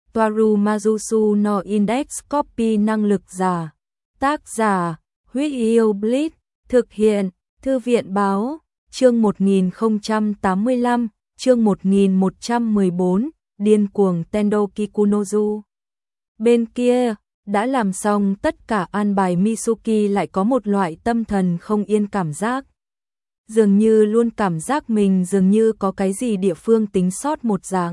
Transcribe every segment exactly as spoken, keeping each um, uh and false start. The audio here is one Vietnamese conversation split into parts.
Toaru Majusu no Index Copy năng lực giả. Tác giả, Huyết Yêu Blitz, thực hiện, Thư viện báo, chương một nghìn không trăm tám mươi lăm, chương một nghìn một trăm mười bốn, điên cuồng Tendo Kikunozu. Bên kia, đã làm xong tất cả an bài, Mitsuki lại có một loại tâm thần không yên cảm giác. Dường như luôn cảm giác mình dường như có cái gì địa phương tính sót một dạng.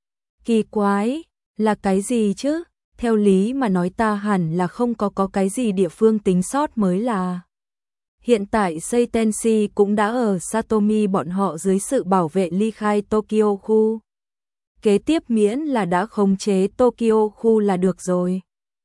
Kỳ quái, là cái gì chứ? Theo lý mà nói ta hẳn là không có có cái gì địa phương tính sót mới là. Hiện tại Seitenshi cũng đã ở Satomi bọn họ dưới sự bảo vệ ly khai Tokyo khu. Kế tiếp miễn là đã khống chế Tokyo khu là được rồi.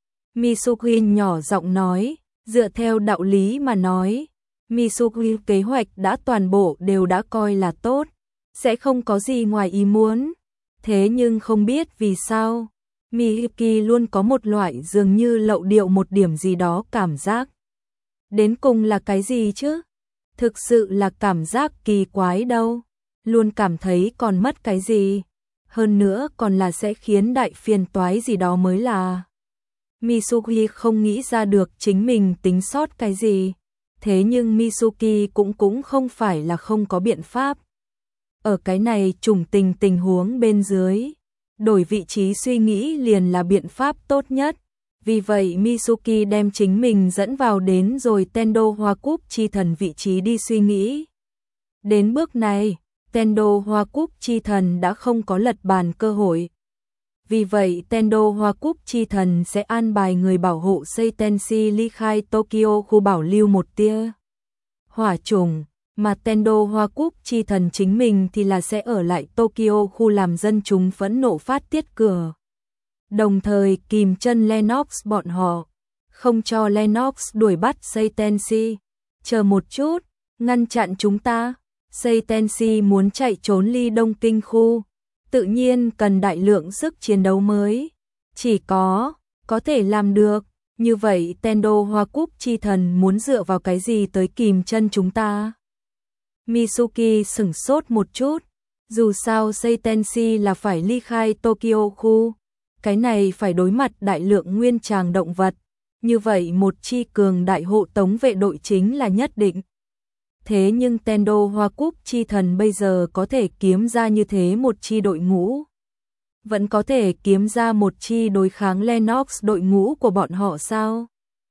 Mitsuki nhỏ giọng nói, dựa theo đạo lý mà nói, Mitsuki kế hoạch đã toàn bộ đều đã coi là tốt, sẽ không có gì ngoài ý muốn. Thế nhưng không biết vì sao, Mitsuki luôn có một loại dường như lậu điệu một điểm gì đó cảm giác. Đến cùng là cái gì chứ? Thực sự là cảm giác kỳ quái đâu. Luôn cảm thấy còn mất cái gì. Hơn nữa còn là sẽ khiến đại phiền toái gì đó mới là. Mitsuki không nghĩ ra được chính mình tính sót cái gì. Thế nhưng Mitsuki cũng cũng không phải là không có biện pháp. Ở cái này trùng tình tình huống bên dưới, đổi vị trí suy nghĩ liền là biện pháp tốt nhất. Vì vậy Mitsuki đem chính mình dẫn vào đến rồi Tendo Hoa Cúp Chi Thần vị trí đi suy nghĩ. Đến bước này, Tendo Hoa Cúp Chi Thần đã không có lật bàn cơ hội. Vì vậy Tendo Hoa Cúp Chi Thần sẽ an bài người bảo hộ Seitenshi ly khai Tokyo khu bảo lưu một tia hỏa trùng, mà Tendo Hoa Cúp Chi Thần chính mình thì là sẽ ở lại Tokyo khu làm dân chúng phẫn nộ phát tiết cửa. Đồng thời kìm chân Lennox bọn họ, không cho Lennox đuổi bắt Seitenshi. Chờ một chút, ngăn chặn chúng ta. Seitenshi muốn chạy trốn ly Đông Kinh khu, tự nhiên cần đại lượng sức chiến đấu mới. Chỉ có, có thể làm được. Như vậy Tendo Hoa Cúp Chi Thần muốn dựa vào cái gì tới kìm chân chúng ta? Mitsuki sửng sốt một chút. Dù sao Seitenshi là phải ly khai Tokyo khu. Cái này phải đối mặt đại lượng nguyên tràng động vật. Như vậy một chi cường đại hộ tống vệ đội chính là nhất định. Thế nhưng Tendo Hoa Cúp Chi Thần bây giờ có thể kiếm ra như thế một chi đội ngũ. Vẫn có thể kiếm ra một chi đối kháng Lennox đội ngũ của bọn họ sao?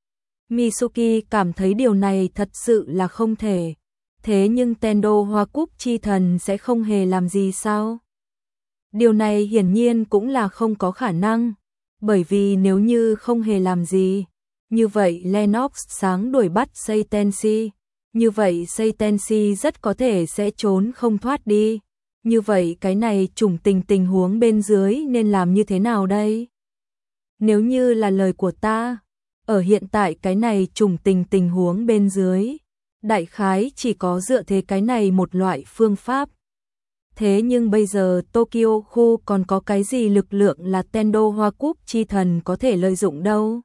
Mitsuki cảm thấy điều này thật sự là không thể. Thế nhưng Tendo Hoa Cúp Chi Thần sẽ không hề làm gì sao? Điều này hiển nhiên cũng là không có khả năng. Bởi vì nếu như không hề làm gì, như vậy Lennox sáng đuổi bắt Seitenshi. Như vậy Seitenshi rất có thể sẽ trốn không thoát đi. Như vậy cái này trùng tình tình huống bên dưới nên làm như thế nào đây? Nếu như là lời của ta, ở hiện tại cái này trùng tình tình huống bên dưới, đại khái chỉ có dựa thế cái này một loại phương pháp. Thế nhưng bây giờ Tokyo khu còn có cái gì lực lượng là Tendo Hoa Cúp Chi Thần có thể lợi dụng đâu?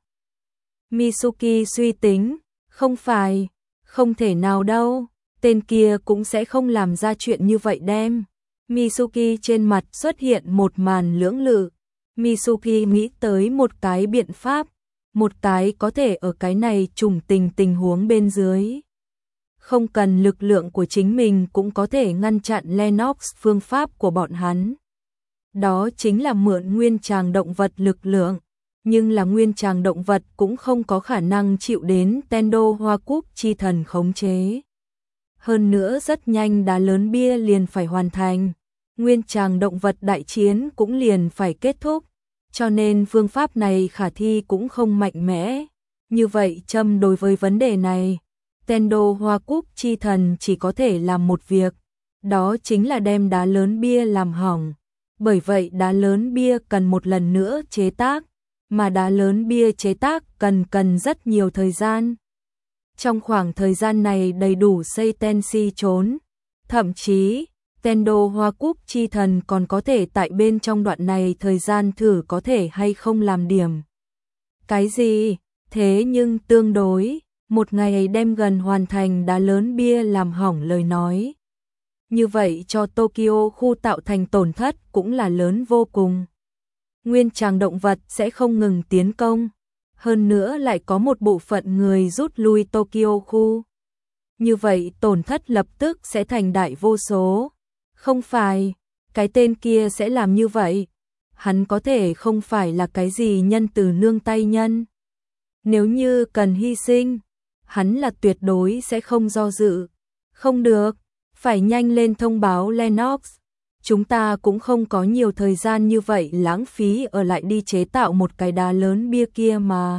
Mitsuki suy tính, không phải, không thể nào đâu, tên kia cũng sẽ không làm ra chuyện như vậy đem. Mitsuki trên mặt xuất hiện một màn lưỡng lự. Mitsuki nghĩ tới một cái biện pháp, một cái có thể ở cái này trùng tình tình huống bên dưới. Không cần lực lượng của chính mình cũng có thể ngăn chặn Lennox phương pháp của bọn hắn. Đó chính là mượn nguyên tràng động vật lực lượng, nhưng là nguyên tràng động vật cũng không có khả năng chịu đến Tendo Hoa Cúp Chi Thần khống chế. Hơn nữa rất nhanh đá lớn bia liền phải hoàn thành, nguyên tràng động vật đại chiến cũng liền phải kết thúc, cho nên phương pháp này khả thi cũng không mạnh mẽ. Như vậy châm đối với vấn đề này, Tendo Hoa Cúp Chi Thần chỉ có thể làm một việc, đó chính là đem đá lớn bia làm hỏng. Bởi vậy đá lớn bia cần một lần nữa chế tác, mà đá lớn bia chế tác cần cần rất nhiều thời gian. Trong khoảng thời gian này đầy đủ Seitenshi trốn, thậm chí Tendo Hoa Cúp Chi Thần còn có thể tại bên trong đoạn này thời gian thử có thể hay không làm điểm. Cái gì? Thế nhưng tương đối, một ngày đem gần hoàn thành đá lớn bia làm hỏng lời nói. Như vậy cho Tokyo khu tạo thành tổn thất cũng là lớn vô cùng. nguyên tràng động vật sẽ không ngừng tiến công. Hơn nữa lại có một bộ phận người rút lui Tokyo khu. Như vậy tổn thất lập tức sẽ thành đại vô số. Không phải, cái tên kia sẽ làm như vậy. Hắn có thể không phải là cái gì nhân từ nương tay nhân. Nếu như cần hy sinh, hắn là tuyệt đối sẽ không do dự. Không được, phải nhanh lên thông báo Lennox. Chúng ta cũng không có nhiều thời gian như vậy lãng phí ở lại đi chế tạo một cái đá lớn bia kia mà.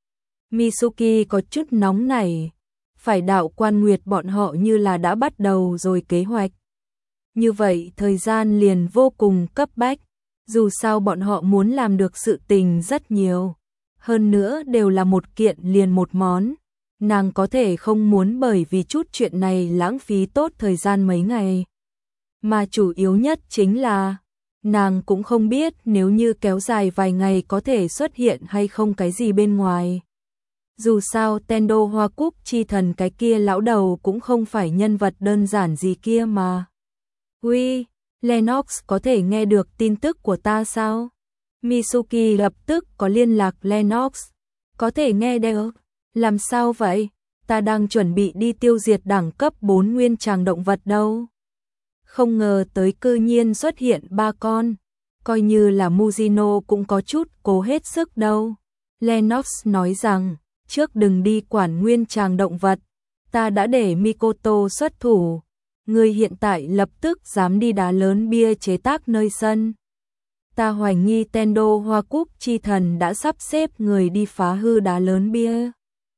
Mitsuki có chút nóng nảy. Phải đạo quan nguyệt bọn họ như là đã bắt đầu rồi kế hoạch. Như vậy thời gian liền vô cùng cấp bách. Dù sao bọn họ muốn làm được sự tình rất nhiều. Hơn nữa đều là một kiện liền một món. Nàng có thể không muốn bởi vì chút chuyện này lãng phí tốt thời gian mấy ngày. Mà chủ yếu nhất chính là, nàng cũng không biết nếu như kéo dài vài ngày có thể xuất hiện hay không cái gì bên ngoài. Dù sao Tendo Hoa Cúc chi thần cái kia lão đầu cũng không phải nhân vật đơn giản gì kia mà. Uy, Lennox có thể nghe được tin tức của ta sao? Mitsuki lập tức có liên lạc Lennox. Có thể nghe được. Làm sao vậy? Ta đang chuẩn bị đi tiêu diệt đẳng cấp bốn nguyên tràng động vật đâu. Không ngờ tới cư nhiên xuất hiện ba con. Coi như là Mujino cũng có chút cố hết sức đâu. Lennox nói rằng, trước đừng đi quản nguyên tràng động vật. Ta đã để Mikoto xuất thủ. Ngươi hiện tại lập tức dám đi đá lớn bia chế tác nơi sân. Ta hoài nghi Tendo Hoa Cúc chi thần đã sắp xếp người đi phá hư đá lớn bia.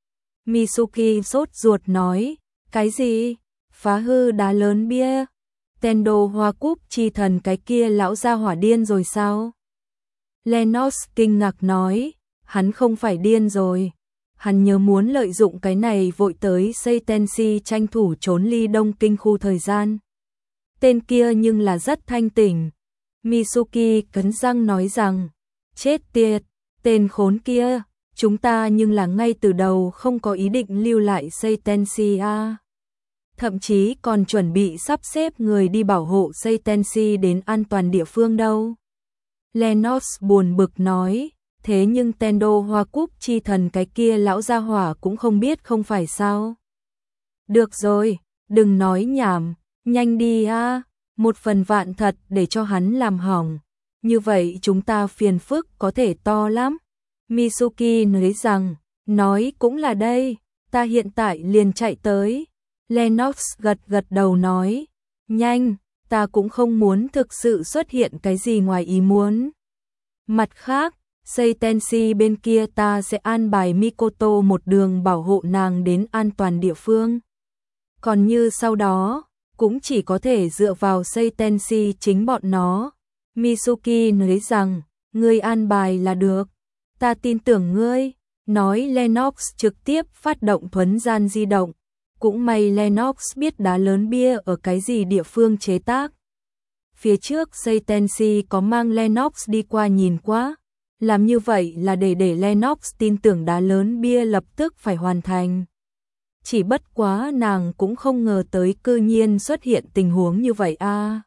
Mitsuki sốt ruột nói, cái gì? Phá hư đá lớn bia? Tendo Hoa Cúc chi thần cái kia lão gia hỏa điên rồi sao? Lennox kinh ngạc nói, hắn không phải điên rồi. Hắn nhớ muốn lợi dụng cái này vội tới Seitenshi tranh thủ trốn ly Đông Kinh khu thời gian. Tên kia nhưng là rất thanh tỉnh. Mitsuki cắn răng nói rằng, chết tiệt, tên khốn kia, chúng ta nhưng là ngay từ đầu không có ý định lưu lại Seitenshi a. Thậm chí còn chuẩn bị sắp xếp người đi bảo hộ Seitenshi đến an toàn địa phương đâu. Lennox buồn bực nói, thế nhưng Tendo Hoa Cúc chi thần cái kia lão gia hỏa cũng không biết không phải sao. Được rồi, đừng nói nhảm, nhanh đi a, một phần vạn thật để cho hắn làm hỏng. Như vậy chúng ta phiền phức có thể to lắm. Mitsuki nói rằng, nói cũng là đây, ta hiện tại liền chạy tới. Lennox gật gật đầu nói, nhanh, ta cũng không muốn thực sự xuất hiện cái gì ngoài ý muốn. Mặt khác, Seitenshi bên kia ta sẽ an bài Mikoto một đường bảo hộ nàng đến an toàn địa phương. Còn như sau đó, cũng chỉ có thể dựa vào Seitenshi chính bọn nó. Mitsuki nói rằng, ngươi an bài là được. Ta tin tưởng ngươi, nói Lennox trực tiếp phát động thuấn gian di động. Cũng may Lennox biết đá lớn bia ở cái gì địa phương chế tác. Phía trước Seitenshi có mang Lennox đi qua nhìn qua. Làm như vậy là để để Lennox tin tưởng đá lớn bia lập tức phải hoàn thành. Chỉ bất quá nàng cũng không ngờ tới cư nhiên xuất hiện tình huống như vậy a. À.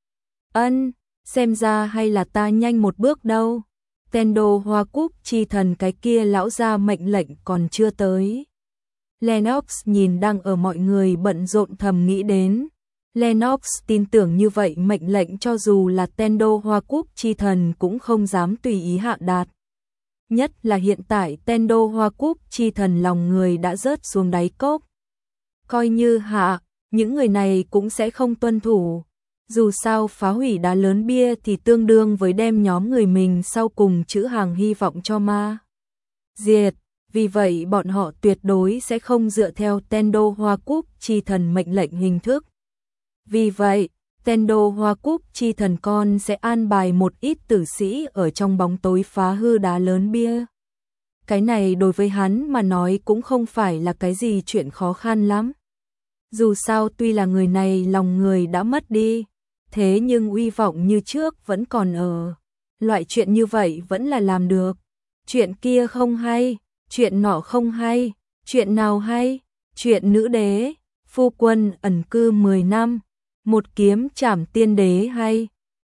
Ân, xem ra hay là ta nhanh một bước đâu. Tendo Hoa Cúc chi thần cái kia lão gia mệnh lệnh còn chưa tới. Lennox nhìn đang ở mọi người bận rộn thầm nghĩ đến. Lennox tin tưởng như vậy mệnh lệnh cho dù là Tendo Hoa Cúc chi thần cũng không dám tùy ý hạ đạt. Nhất là hiện tại Tendo Hoa Cúc chi thần lòng người đã rớt xuống đáy cốc. Coi như hạ, những người này cũng sẽ không tuân thủ. Dù sao phá hủy đá lớn bia thì tương đương với đem nhóm người mình sau cùng chữ hàng hy vọng cho ma diệt. Vì vậy bọn họ tuyệt đối sẽ không dựa theo Tendo Hoa Cúc chi thần mệnh lệnh hình thức. Vì vậy, Tendo Hoa Cúc chi thần con sẽ an bài một ít tử sĩ ở trong bóng tối phá hư đá lớn bia. Cái này đối với hắn mà nói cũng không phải là cái gì chuyện khó khăn lắm. Dù sao tuy là người này lòng người đã mất đi, thế nhưng uy vọng như trước vẫn còn ở. Loại chuyện như vậy vẫn là làm được. Chuyện kia không hay, chuyện nọ không hay, chuyện nào hay, chuyện nữ đế, phu quân ẩn cư mười năm, một kiếm trảm tiên đế hay,